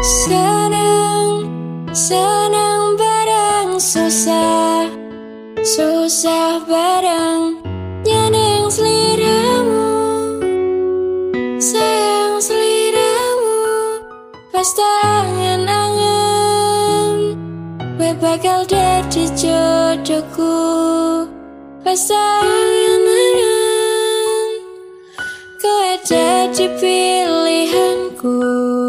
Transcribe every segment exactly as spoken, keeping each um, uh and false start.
Senang, senang bareng susah, susah bareng nyeneng seliramu, sayang seliramu. Pas tak angen-angen we bakal dadi jodohku. Pas tak angen-angen kowe dadi pilihanku.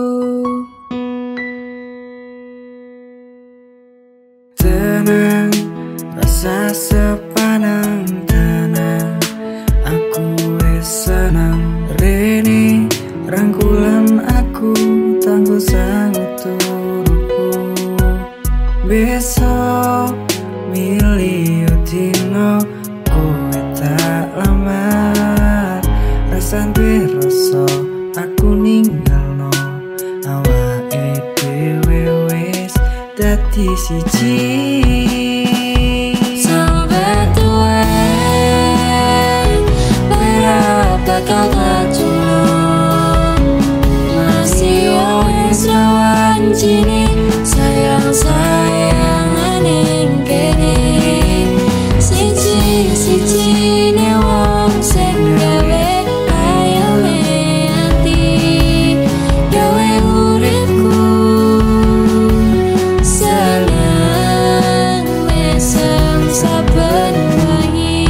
Tenang, rasa sepanang tenang, aku wis senang. Rene rangkulan aku tanggo sangu turuku. Besok milih dino kowe tak lamar. Rasan duwe rasa aku ninggalno awake dhewe wis dadi siji. Sampai tua berapa kau kacau masih wis rawan jini. Sayang sayang aning kene siji siji ne wong sing gawe ayame ati gawe uripku. Senang mesem saben wengi.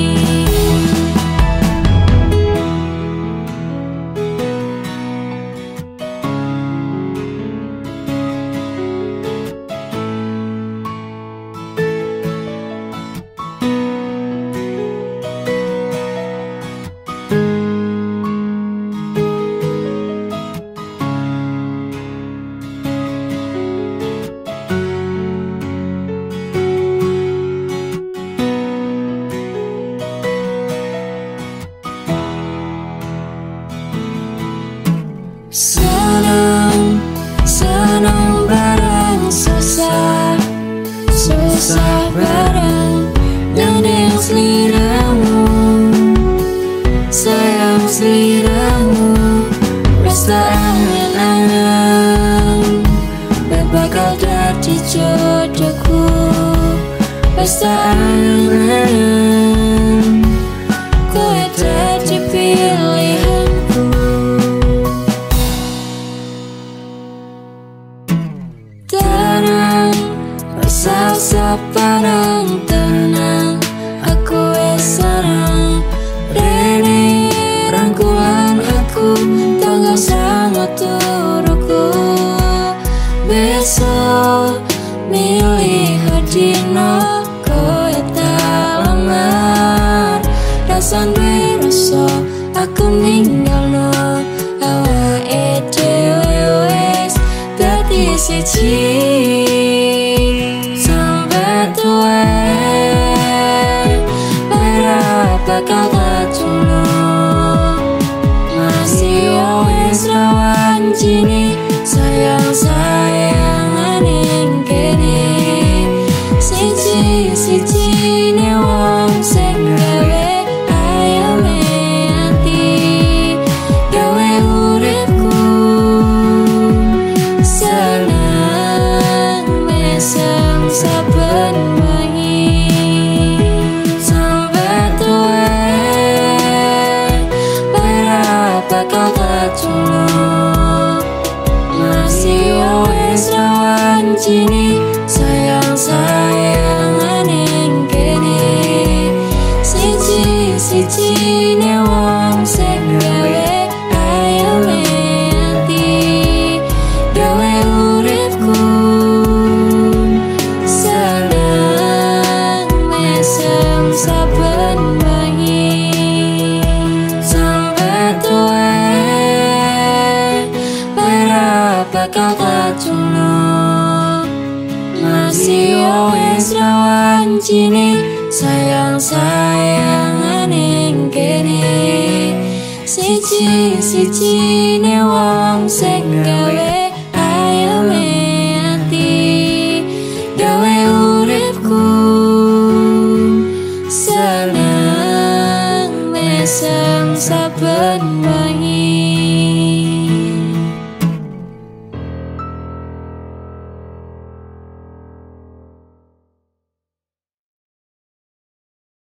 Senang, senang bareng susah, susah bareng nyeneng seliramu, sayang seliramu. Rasa angen-angen we bakal dadi jodohku. Rasa angen-angen kowe dadi pilihanku. Tenang, rasa sepanang tenang, aku wis senang. Rene rangkulan aku tanggo sangu turuku. Besok milih dino kowe tak lamar. Rasan duwe rasa aku ninggalno awake dhewe wis dadi siji. Sampai tua berapa kau kacau masih wis rawan jini. Sayang sayang aning kene siji siji ne wong sing gawe ayame ati gawe uripku. Senang mesem saben wengi. Sampai tua berapa kau kacau masih wis rawan jini. Sayang sayang aning kene siji siji ne wong sing gawe ayame ati gawe uripku. Senang mesem saben wengi. Sampai tua berapa kau kacau masih wis rawan jini. Sayang sayang aning kene siji siji ne wong sing gawe ayame ati gawe uripku. Senang mesem saben wengi.